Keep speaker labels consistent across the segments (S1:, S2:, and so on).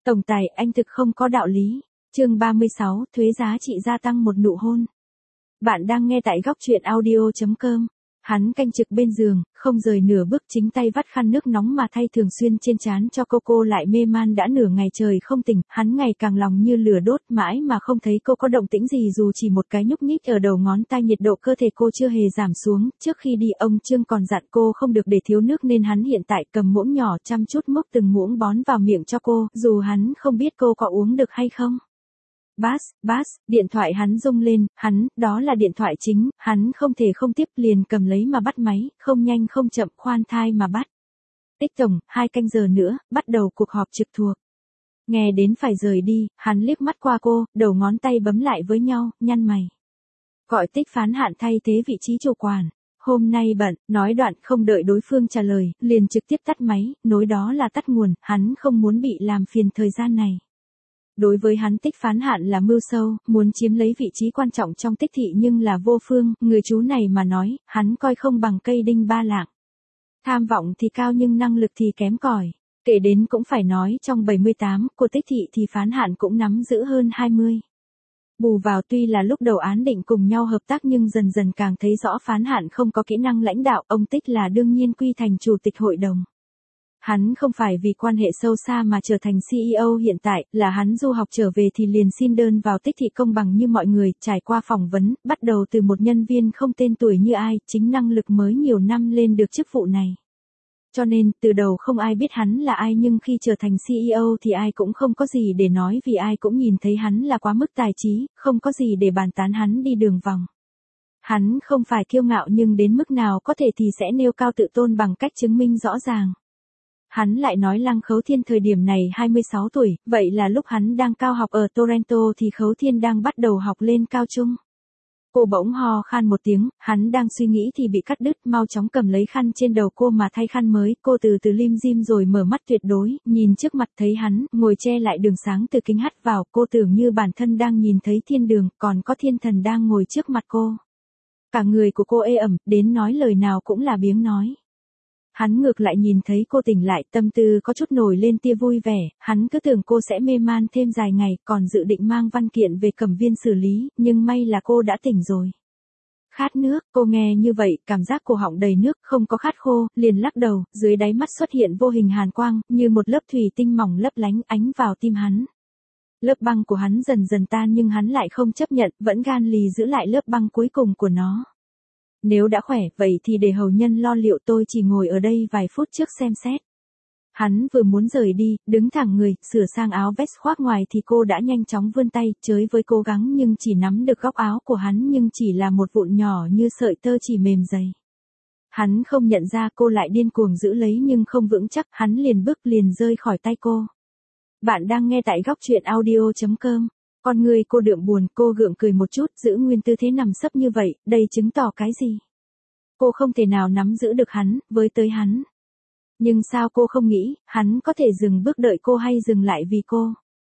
S1: Tổng tài, anh thực không có đạo lý. Chương 36, thuế giá trị gia tăng một nụ hôn. Bạn đang nghe tại góc truyện audio.com. Hắn canh trực bên giường, không rời nửa bước, chính tay vắt khăn nước nóng mà thay thường xuyên trên trán cho cô lại mê man đã nửa ngày trời không tỉnh, hắn ngày càng lòng như lửa đốt mãi mà không thấy cô có động tĩnh gì, dù chỉ một cái nhúc nhích ở đầu ngón tay. Nhiệt độ cơ thể cô chưa hề giảm xuống, trước khi đi ông Trương còn dặn cô không được để thiếu nước nên hắn hiện tại cầm muỗng nhỏ chăm chút múc từng muỗng bón vào miệng cho cô, dù hắn không biết cô có uống được hay không. Bass, điện thoại hắn rung lên, đó là điện thoại chính, hắn không thể không tiếp, liền cầm lấy mà bắt máy, không nhanh không chậm, khoan thai mà bắt. Tích tổng, 2 canh giờ nữa, bắt đầu cuộc họp trực thuộc. Nghe đến phải rời đi, hắn liếc mắt qua cô, đầu ngón tay bấm lại với nhau, nhăn mày. Gọi Tích Phán Hạn thay thế vị trí chủ quản. Hôm nay bận, nói đoạn không đợi đối phương trả lời, liền trực tiếp tắt máy, nối đó là tắt nguồn, hắn không muốn bị làm phiền thời gian này. Đối với hắn, Tích Phán Hạn là mưu sâu, muốn chiếm lấy vị trí quan trọng trong Tích thị nhưng là vô phương, người chú này mà nói, hắn coi không bằng cây đinh ba lạng. Tham vọng thì cao nhưng năng lực thì kém cỏi. Kể đến cũng phải nói trong 78 của Tích thị thì Phán Hạn cũng nắm giữ hơn 20. Bù vào tuy là lúc đầu án định cùng nhau hợp tác nhưng dần dần càng thấy rõ Phán Hạn không có kỹ năng lãnh đạo, ông Tích là đương nhiên quy thành chủ tịch hội đồng. Hắn không phải vì quan hệ sâu xa mà trở thành CEO hiện tại, là hắn du học trở về thì liền xin đơn vào Tích thị công bằng như mọi người, trải qua phỏng vấn, bắt đầu từ một nhân viên không tên tuổi như ai, chính năng lực mới nhiều năm lên được chức vụ này. Cho nên, từ đầu không ai biết hắn là ai nhưng khi trở thành CEO thì ai cũng không có gì để nói vì ai cũng nhìn thấy hắn là quá mức tài trí, không có gì để bàn tán hắn đi đường vòng. Hắn không phải kiêu ngạo nhưng đến mức nào có thể thì sẽ nêu cao tự tôn bằng cách chứng minh rõ ràng. Hắn lại nói Lăng Khấu Thiên thời điểm này 26 tuổi, vậy là lúc hắn đang cao học ở Toronto thì Khấu Thiên đang bắt đầu học lên cao trung. Cô bỗng ho khan một tiếng, hắn đang suy nghĩ thì bị cắt đứt, mau chóng cầm lấy khăn trên đầu cô mà thay khăn mới, cô từ từ lim dim rồi mở mắt tuyệt đối, nhìn trước mặt thấy hắn, ngồi che lại đường sáng từ kính hắt vào, cô tưởng như bản thân đang nhìn thấy thiên đường, còn có thiên thần đang ngồi trước mặt cô. Cả người của cô ê ẩm, đến nói lời nào cũng là biếng nói. Hắn ngược lại nhìn thấy cô tỉnh lại, tâm tư có chút nổi lên tia vui vẻ, hắn cứ tưởng cô sẽ mê man thêm dài ngày, còn dự định mang văn kiện về Cẩm Viên xử lý, nhưng may là cô đã tỉnh rồi. Khát nước, cô nghe như vậy, cảm giác cổ họng đầy nước, không có khát khô, liền lắc đầu, dưới đáy mắt xuất hiện vô hình hàn quang, như một lớp thủy tinh mỏng lấp lánh ánh vào tim hắn. Lớp băng của hắn dần dần tan nhưng hắn lại không chấp nhận, vẫn gan lì giữ lại lớp băng cuối cùng của nó. Nếu đã khỏe, vậy thì để hầu nhân lo liệu, tôi chỉ ngồi ở đây vài phút trước xem xét. Hắn vừa muốn rời đi, đứng thẳng người, sửa sang áo vest khoác ngoài thì cô đã nhanh chóng vươn tay, chới với cố gắng nhưng chỉ nắm được góc áo của hắn nhưng chỉ là một vụn nhỏ như sợi tơ chỉ mềm dày. Hắn không nhận ra cô lại điên cuồng giữ lấy nhưng không vững chắc, hắn liền liền rơi khỏi tay cô. Bạn đang nghe tại góc truyện audio.com. Con người cô đượm buồn, cô gượng cười một chút, giữ nguyên tư thế nằm sấp như vậy, đây chứng tỏ cái gì? Cô không thể nào nắm giữ được hắn, với tới hắn. Nhưng sao cô không nghĩ, hắn có thể dừng bước đợi cô hay dừng lại vì cô?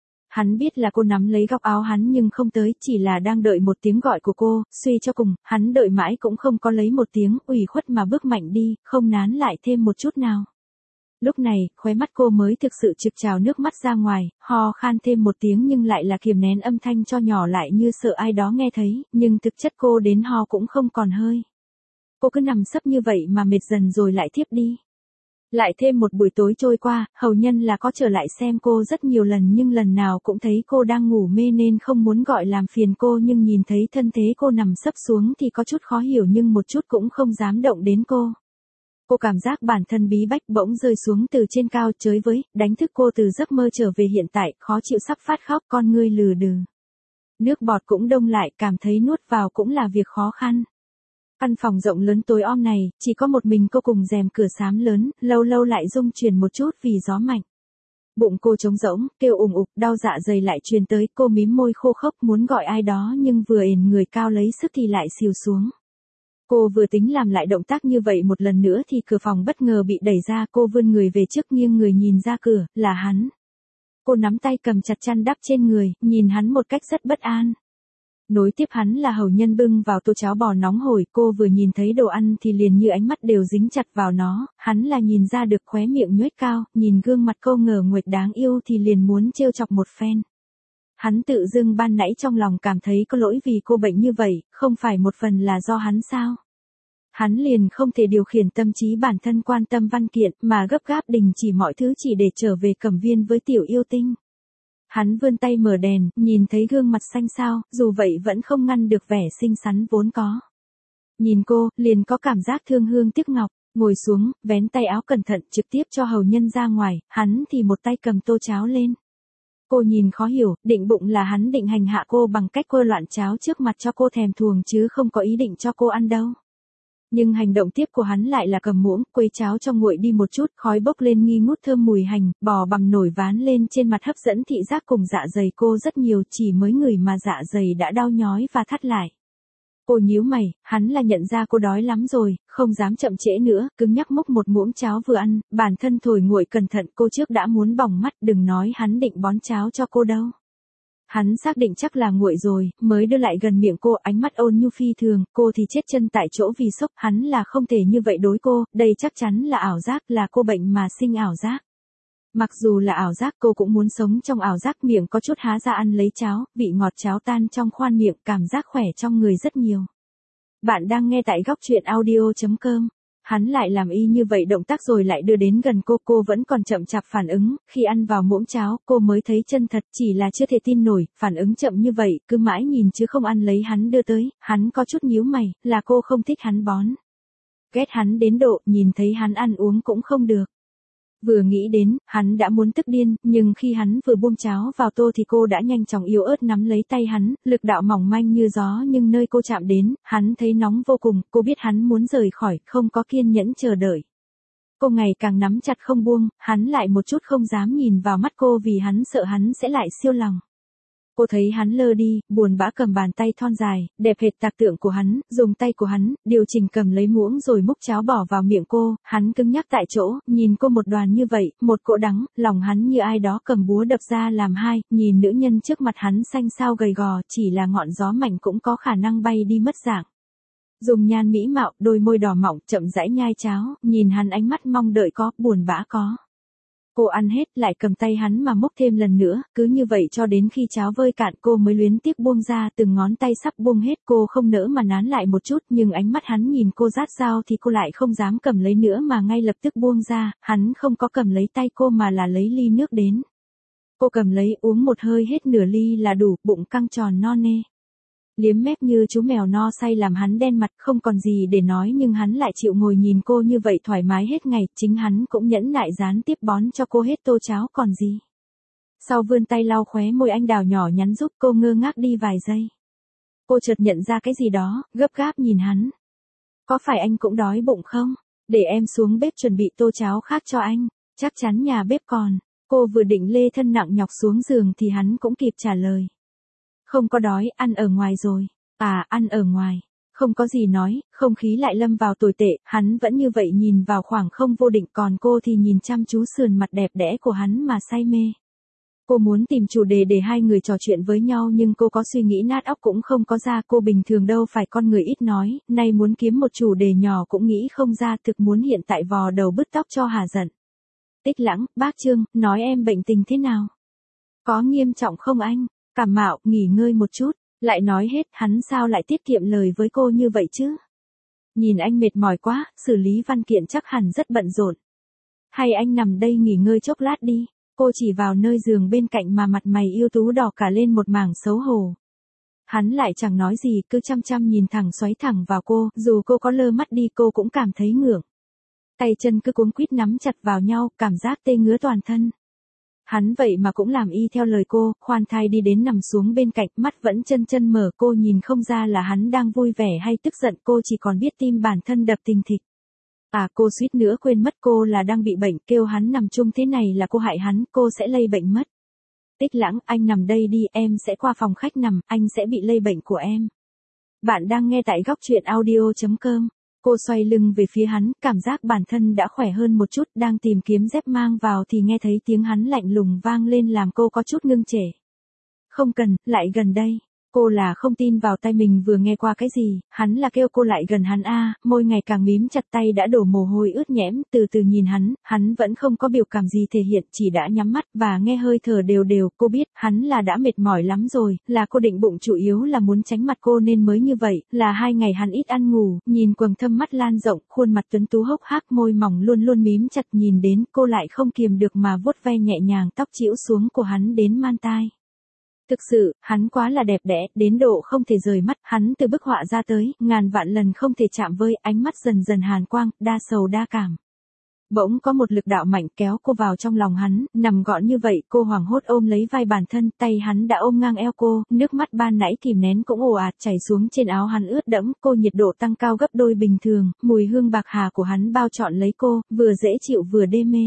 S1: Hắn biết là cô nắm lấy góc áo hắn nhưng không tới, chỉ là đang đợi một tiếng gọi của cô, suy cho cùng, hắn đợi mãi cũng không có lấy một tiếng, ủy khuất mà bước mạnh đi, không nán lại thêm một chút nào. Lúc này, khóe mắt cô mới thực sự trực trào nước mắt ra ngoài, ho khan thêm một tiếng nhưng lại là kiềm nén âm thanh cho nhỏ lại như sợ ai đó nghe thấy, nhưng thực chất cô đến ho cũng không còn hơi. Cô cứ nằm sấp như vậy mà mệt dần rồi lại thiếp đi. Lại thêm một buổi tối trôi qua, hầu nhân là có trở lại xem cô rất nhiều lần nhưng lần nào cũng thấy cô đang ngủ mê nên không muốn gọi làm phiền cô nhưng nhìn thấy thân thế cô nằm sấp xuống thì có chút khó hiểu nhưng một chút cũng không dám động đến cô. Cô cảm giác bản thân bí bách bỗng rơi xuống từ trên cao chới với, đánh thức cô từ giấc mơ trở về hiện tại, khó chịu sắp phát khóc, con ngươi lừ đừ. Nước bọt cũng đông lại, cảm thấy nuốt vào cũng là việc khó khăn. Căn phòng rộng lớn tối om này, chỉ có một mình cô cùng rèm cửa xám lớn, lâu lâu lại rung chuyển một chút vì gió mạnh. Bụng cô trống rỗng, kêu ủng ục, đau dạ dày lại truyền tới, cô mím môi khô khốc muốn gọi ai đó nhưng vừa ền người cao lấy sức thì lại xìu xuống. Cô vừa tính làm lại động tác như vậy một lần nữa thì cửa phòng bất ngờ bị đẩy ra, cô vươn người về trước nghiêng người nhìn ra cửa, là hắn. Cô nắm tay cầm chặt chăn đắp trên người, nhìn hắn một cách rất bất an. Nối tiếp hắn là hầu nhân bưng vào tô cháo bò nóng hổi, cô vừa nhìn thấy đồ ăn thì liền như ánh mắt đều dính chặt vào nó, hắn là nhìn ra được khóe miệng nhoét cao, nhìn gương mặt cô ngờ nguệch đáng yêu thì liền muốn trêu chọc một phen. Hắn tự dưng ban nãy trong lòng cảm thấy có lỗi vì cô bệnh như vậy, không phải một phần là do hắn sao? Hắn liền không thể điều khiển tâm trí bản thân quan tâm văn kiện mà gấp gáp đình chỉ mọi thứ chỉ để trở về Cẩm Viên với tiểu yêu tinh. Hắn vươn tay mở đèn, nhìn thấy gương mặt xanh xao, dù vậy vẫn không ngăn được vẻ xinh xắn vốn có. Nhìn cô, liền có cảm giác thương hương tiếc ngọc, ngồi xuống, vén tay áo cẩn thận trực tiếp cho hầu nhân ra ngoài, hắn thì một tay cầm tô cháo lên. Cô nhìn khó hiểu, định bụng là hắn định hành hạ cô bằng cách quơ loạn cháo trước mặt cho cô thèm thuồng chứ không có ý định cho cô ăn đâu. Nhưng hành động tiếp của hắn lại là cầm muỗng, quấy cháo cho nguội đi một chút, khói bốc lên nghi ngút thơm mùi hành, bò bằm nổi ván lên trên mặt hấp dẫn thị giác cùng dạ dày cô rất nhiều, chỉ mới ngửi mà dạ dày đã đau nhói và thắt lại. Cô nhíu mày, hắn là nhận ra cô đói lắm rồi, không dám chậm trễ nữa, cứng nhắc múc một muỗng cháo vừa ăn, bản thân thổi nguội cẩn thận, cô trước đã muốn bỏng mắt, đừng nói hắn định bón cháo cho cô đâu. Hắn xác định chắc là nguội rồi, mới đưa lại gần miệng cô, ánh mắt ôn nhu phi thường, cô thì chết chân tại chỗ vì sốc, hắn là không thể như vậy đối cô, đây chắc chắn là ảo giác, là cô bệnh mà sinh ảo giác. Mặc dù là ảo giác cô cũng muốn sống trong ảo giác, miệng có chút há ra ăn lấy cháo, vị ngọt cháo tan trong khoan miệng, cảm giác khỏe trong người rất nhiều. Bạn đang nghe tại góc truyện audio.com. Hắn lại làm y như vậy động tác rồi lại đưa đến gần cô vẫn còn chậm chạp phản ứng, khi ăn vào muỗng cháo, cô mới thấy chân thật, chỉ là chưa thể tin nổi, phản ứng chậm như vậy, cứ mãi nhìn chứ không ăn lấy hắn đưa tới, hắn có chút nhíu mày, là cô không thích hắn bón. Ghét hắn đến độ, nhìn thấy hắn ăn uống cũng không được. Vừa nghĩ đến, hắn đã muốn tức điên, nhưng khi hắn vừa buông cháo vào tô thì cô đã nhanh chóng yếu ớt nắm lấy tay hắn, lực đạo mỏng manh như gió nhưng nơi cô chạm đến, hắn thấy nóng vô cùng, cô biết hắn muốn rời khỏi, không có kiên nhẫn chờ đợi. Cô ngày càng nắm chặt không buông, hắn lại một chút không dám nhìn vào mắt cô vì hắn sợ hắn sẽ lại siêu lòng. Cô thấy hắn lơ đi, buồn bã cầm bàn tay thon dài, đẹp hệt tạc tượng của hắn, dùng tay của hắn, điều chỉnh cầm lấy muỗng rồi múc cháo bỏ vào miệng cô, hắn cứng nhắc tại chỗ, nhìn cô một đoàn như vậy, một cỗ đắng, lòng hắn như ai đó cầm búa đập ra làm hai, nhìn nữ nhân trước mặt hắn xanh xao gầy gò, chỉ là ngọn gió mạnh cũng có khả năng bay đi mất dạng. Dùng nhan mỹ mạo, đôi môi đỏ mọng, chậm rãi nhai cháo, nhìn hắn ánh mắt mong đợi có, buồn bã có. Cô ăn hết, lại cầm tay hắn mà múc thêm lần nữa, cứ như vậy cho đến khi cháo vơi cạn cô mới luyến tiếc buông ra, từng ngón tay sắp buông hết, cô không nỡ mà nán lại một chút, nhưng ánh mắt hắn nhìn cô rát dao thì cô lại không dám cầm lấy nữa mà ngay lập tức buông ra, hắn không có cầm lấy tay cô mà là lấy ly nước đến. Cô cầm lấy uống một hơi hết nửa ly là đủ, bụng căng tròn no nê. Liếm mép như chú mèo no say làm hắn đen mặt, không còn gì để nói nhưng hắn lại chịu ngồi nhìn cô như vậy thoải mái hết ngày, chính hắn cũng nhẫn nại gián tiếp bón cho cô hết tô cháo còn gì. Sau vươn tay lau khóe môi anh đào nhỏ nhắn giúp cô ngơ ngác đi vài giây. Cô chợt nhận ra cái gì đó, gấp gáp nhìn hắn. Có phải anh cũng đói bụng không? Để em xuống bếp chuẩn bị tô cháo khác cho anh, chắc chắn nhà bếp còn. Cô vừa định lê thân nặng nhọc xuống giường thì hắn cũng kịp trả lời. Không có đói, ăn ở ngoài rồi. À, ăn ở ngoài. Không có gì nói, không khí lại lâm vào tồi tệ, hắn vẫn như vậy nhìn vào khoảng không vô định còn cô thì nhìn chăm chú sườn mặt đẹp đẽ của hắn mà say mê. Cô muốn tìm chủ đề để hai người trò chuyện với nhau nhưng cô có suy nghĩ nát óc cũng không có ra, cô bình thường đâu phải con người ít nói, nay muốn kiếm một chủ đề nhỏ cũng nghĩ không ra, thực muốn hiện tại vò đầu bứt tóc cho hà giận. Tích Lãng, bác Trương, nói em bệnh tình thế nào? Có nghiêm trọng không anh? Cảm mạo, nghỉ ngơi một chút, lại nói hết, hắn sao lại tiết kiệm lời với cô như vậy chứ? Nhìn anh mệt mỏi quá, xử lý văn kiện chắc hẳn rất bận rộn. Hay anh nằm đây nghỉ ngơi chốc lát đi, cô chỉ vào nơi giường bên cạnh mà mặt mày yêu tú đỏ cả lên một mảng xấu hổ. Hắn lại chẳng nói gì, cứ chăm chăm nhìn thẳng xoáy thẳng vào cô, dù cô có lơ mắt đi cô cũng cảm thấy ngượng. Tay chân cứ cuống quýt nắm chặt vào nhau, cảm giác tê ngứa toàn thân. Hắn vậy mà cũng làm y theo lời cô, khoan thai đi đến nằm xuống bên cạnh, mắt vẫn chân chân mở, cô nhìn không ra là hắn đang vui vẻ hay tức giận, cô chỉ còn biết tim bản thân đập thình thịch. À, cô suýt nữa quên mất cô là đang bị bệnh, kêu hắn nằm chung thế này là cô hại hắn, cô sẽ lây bệnh mất. Tích Lãng, anh nằm đây đi, em sẽ qua phòng khách nằm, anh sẽ bị lây bệnh của em. Bạn đang nghe tại góc truyện audio.com. Cô xoay lưng về phía hắn, cảm giác bản thân đã khỏe hơn một chút, đang tìm kiếm dép mang vào thì nghe thấy tiếng hắn lạnh lùng vang lên làm cô có chút ngưng trệ. Không cần, lại gần đây. Cô là không tin vào tai mình vừa nghe qua cái gì, hắn là kêu cô lại gần hắn môi ngày càng mím chặt, tay đã đổ mồ hôi ướt nhẽm, từ từ nhìn hắn vẫn không có biểu cảm gì thể hiện, chỉ đã nhắm mắt và nghe hơi thở đều đều, cô biết, hắn là đã mệt mỏi lắm rồi, là cô định bụng chủ yếu là muốn tránh mặt cô nên mới như vậy, là 2 ngày hắn ít ăn ngủ, nhìn quầng thâm mắt lan rộng, khuôn mặt tuấn tú hốc hác, môi mỏng luôn luôn mím chặt, nhìn đến, cô lại không kiềm được mà vuốt ve nhẹ nhàng tóc trĩu xuống của hắn đến man tai. Thực sự, hắn quá là đẹp đẽ, đến độ không thể rời mắt, hắn từ bức họa ra tới, ngàn vạn lần không thể chạm với, ánh mắt dần dần hàn quang, đa sầu đa cảm. Bỗng có một lực đạo mạnh kéo cô vào trong lòng hắn, nằm gọn như vậy, cô hoảng hốt ôm lấy vai bản thân, tay hắn đã ôm ngang eo cô, nước mắt ban nãy kìm nén cũng ồ ạt chảy xuống trên áo hắn ướt đẫm, cô nhiệt độ tăng cao gấp đôi bình thường, mùi hương bạc hà của hắn bao trọn lấy cô, vừa dễ chịu vừa đê mê.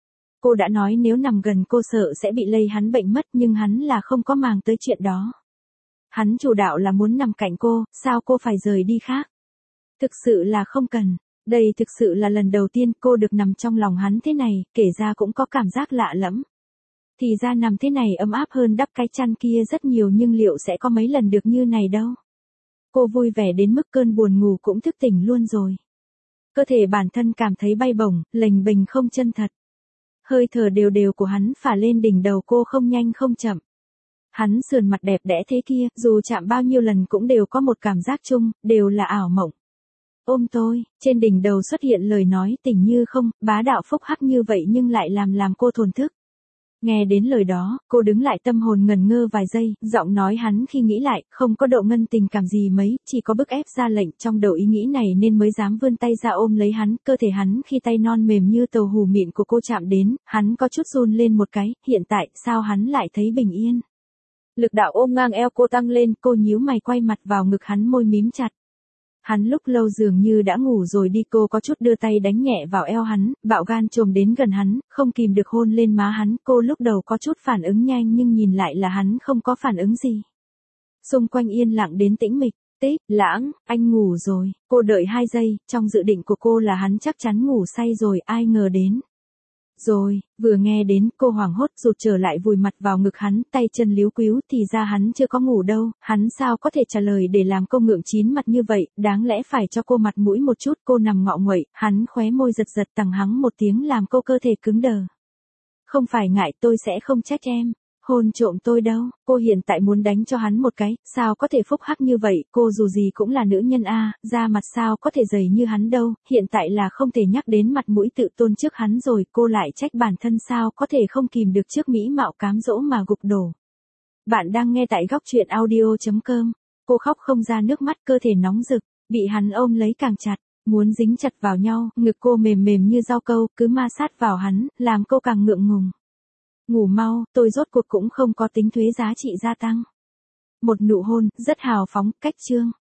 S1: Cô đã nói nếu nằm gần cô sợ sẽ bị lây hắn bệnh mất nhưng hắn là không có màng tới chuyện đó. Hắn chủ đạo là muốn nằm cạnh cô, sao cô phải rời đi khác? Thực sự là không cần. Đây thực sự là lần đầu tiên cô được nằm trong lòng hắn thế này, kể ra cũng có cảm giác lạ lẫm. Thì ra nằm thế này ấm áp hơn đắp cái chăn kia rất nhiều nhưng liệu sẽ có mấy lần được như này đâu. Cô vui vẻ đến mức cơn buồn ngủ cũng thức tỉnh luôn rồi. Cơ thể bản thân cảm thấy bay bổng, lềnh bềnh không chân thật. Hơi thở đều đều của hắn phả lên đỉnh đầu cô không nhanh không chậm. Hắn sườn mặt đẹp đẽ thế kia, dù chạm bao nhiêu lần cũng đều có một cảm giác chung, đều là ảo mộng. Ôm tôi, trên đỉnh đầu xuất hiện lời nói tình như không, bá đạo phúc hắc như vậy nhưng lại làm cô thổn thức. Nghe đến lời đó, cô đứng lại tâm hồn ngẩn ngơ vài giây, giọng nói hắn khi nghĩ lại, không có độ ngân tình cảm gì mấy, chỉ có bức ép ra lệnh trong đầu ý nghĩ này nên mới dám vươn tay ra ôm lấy hắn, cơ thể hắn khi tay non mềm như tàu hù mịn của cô chạm đến, hắn có chút run lên một cái, hiện tại, sao hắn lại thấy bình yên. Lực đạo ôm ngang eo cô tăng lên, cô nhíu mày quay mặt vào ngực hắn môi mím chặt. Hắn lúc lâu dường như đã ngủ rồi đi cô có chút đưa tay đánh nhẹ vào eo hắn, bạo gan trồm đến gần hắn, không kìm được hôn lên má hắn, cô lúc đầu có chút phản ứng nhanh nhưng nhìn lại là hắn không có phản ứng gì. Xung quanh yên lặng đến tĩnh mịch, Lãng, anh ngủ rồi, cô đợi 2 giây, trong dự định của cô là hắn chắc chắn ngủ say rồi, ai ngờ đến. Rồi, vừa nghe đến, cô hoảng hốt rụt trở lại vùi mặt vào ngực hắn, tay chân líu quíu, thì ra hắn chưa có ngủ đâu, hắn sao có thể trả lời để làm cô ngượng chín mặt như vậy, đáng lẽ phải cho cô mặt mũi một chút, cô nằm ngọ nguậy, hắn khóe môi giật giật tằng hắng một tiếng làm cô cơ thể cứng đờ. Không phải ngại tôi sẽ không trách em. Hôn trộm tôi đâu, cô hiện tại muốn đánh cho hắn một cái, sao có thể phúc hắc như vậy, cô dù gì cũng là nữ nhân da mặt sao có thể dày như hắn đâu, hiện tại là không thể nhắc đến mặt mũi tự tôn trước hắn rồi, cô lại trách bản thân sao có thể không kìm được trước mỹ mạo cám dỗ mà gục đổ. Bạn đang nghe tại góc truyện audio.com, cô khóc không ra nước mắt, cơ thể nóng rực, bị hắn ôm lấy càng chặt, muốn dính chặt vào nhau, ngực cô mềm mềm như rau câu, cứ ma sát vào hắn, làm cô càng ngượng ngùng. Ngủ mau, tôi rốt cuộc cũng không có tính thuế giá trị gia tăng. Một nụ hôn, rất hào phóng, cách chương.